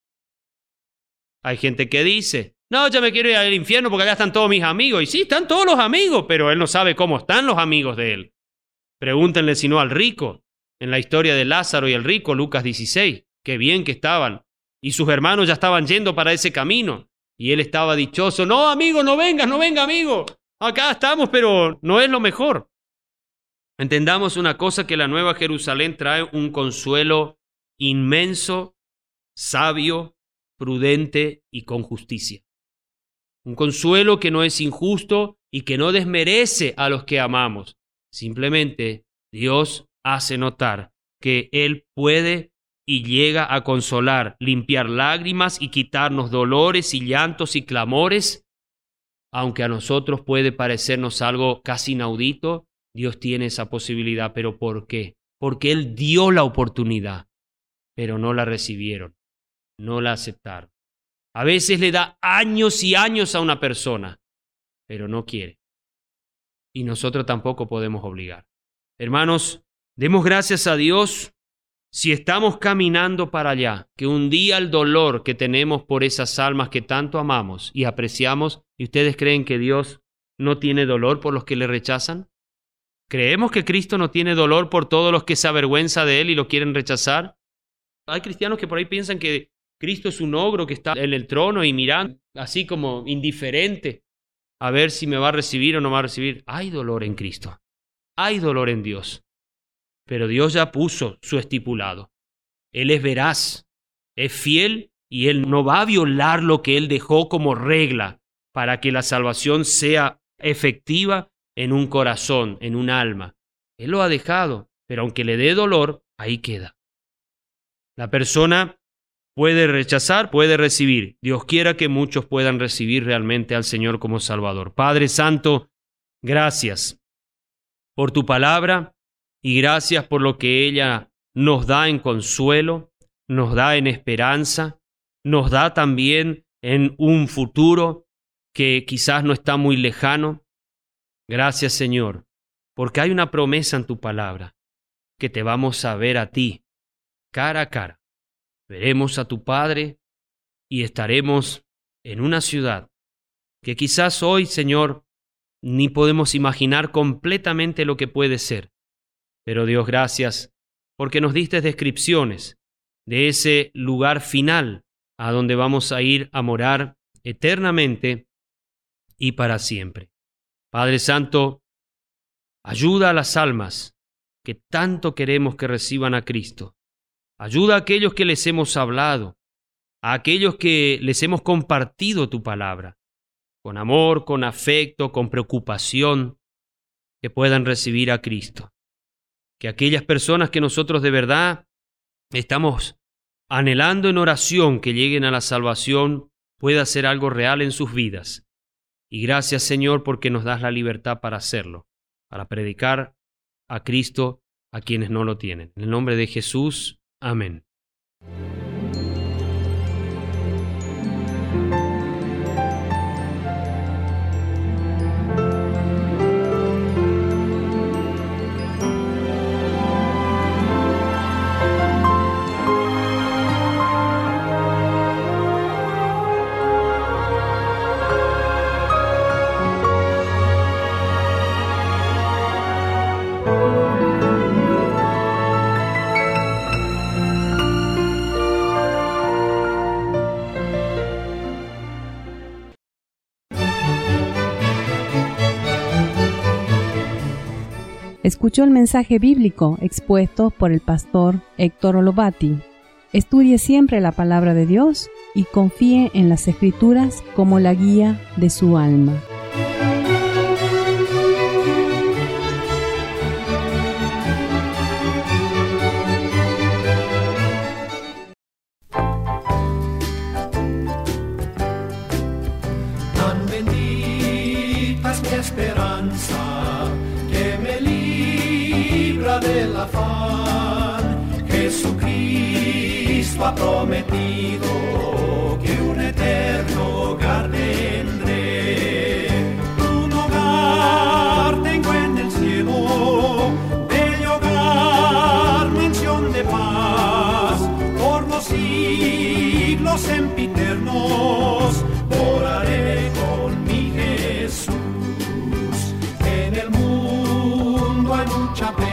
Hay gente que dice, no, ya me quiero ir al infierno porque allá están todos mis amigos. Y sí, están todos los amigos, pero él no sabe cómo están los amigos de él. Pregúntenle si no al rico. En la historia de Lázaro y el rico, Lucas dieciséis, qué bien que estaban. Y sus hermanos ya estaban yendo para ese camino. Y él estaba dichoso, no, amigo, no vengas, no venga, amigo. Acá estamos, pero no es lo mejor. Entendamos una cosa, que la Nueva Jerusalén trae un consuelo inmenso, sabio, prudente y con justicia. Un consuelo que no es injusto y que no desmerece a los que amamos. Simplemente Dios hace notar que Él puede y llega a consolar, limpiar lágrimas y quitarnos dolores y llantos y clamores. Aunque a nosotros puede parecernos algo casi inaudito, Dios tiene esa posibilidad. ¿Pero por qué? Porque Él dio la oportunidad, pero no la recibieron, no la aceptaron. A veces le da años y años a una persona, pero no quiere. Y nosotros tampoco podemos obligar. Hermanos, demos gracias a Dios si estamos caminando para allá, que un día el dolor que tenemos por esas almas que tanto amamos y apreciamos, ¿y ustedes creen que Dios no tiene dolor por los que le rechazan? ¿Creemos que Cristo no tiene dolor por todos los que se avergüenza de Él y lo quieren rechazar? Hay cristianos que por ahí piensan que Cristo es un ogro que está en el trono y mirando así como indiferente a ver si me va a recibir o no me va a recibir. Hay dolor en Cristo, hay dolor en Dios, pero Dios ya puso su estipulado. Él es veraz, es fiel y Él no va a violar lo que Él dejó como regla para que la salvación sea efectiva en un corazón, en un alma. Él lo ha dejado, pero aunque le dé dolor, ahí queda. La persona puede rechazar, puede recibir. Dios quiera que muchos puedan recibir realmente al Señor como Salvador. Padre Santo, gracias por tu palabra y gracias por lo que ella nos da en consuelo, nos da en esperanza, nos da también en un futuro que quizás no está muy lejano. Gracias, Señor, porque hay una promesa en tu palabra, que te vamos a ver a ti, cara a cara. Veremos a tu Padre y estaremos en una ciudad que quizás hoy, Señor, ni podemos imaginar completamente lo que puede ser. Pero Dios, gracias, porque nos diste descripciones de ese lugar final a donde vamos a ir a morar eternamente y para siempre. Padre Santo, ayuda a las almas que tanto queremos que reciban a Cristo. Ayuda a aquellos que les hemos hablado, a aquellos que les hemos compartido tu palabra, con amor, con afecto, con preocupación, que puedan recibir a Cristo. Que aquellas personas que nosotros de verdad estamos anhelando en oración que lleguen a la salvación, pueda ser algo real en sus vidas. Y gracias, Señor, porque nos das la libertad para hacerlo, para predicar a Cristo a quienes no lo tienen. En el nombre de Jesús, amén. Escuchó el mensaje bíblico expuesto por el pastor Héctor Olovati. Estudie siempre la palabra de Dios y confíe en las Escrituras como la guía de su alma. Tan bendita es mi esperanza, que me libra del afán. Jesucristo ha prometido que un eterno hogar tendré. Un hogar tengo en el cielo, bello hogar, mansión de paz. Por los siglos sempiternos moraré con mi Jesús. En el mundo hay mucha pena,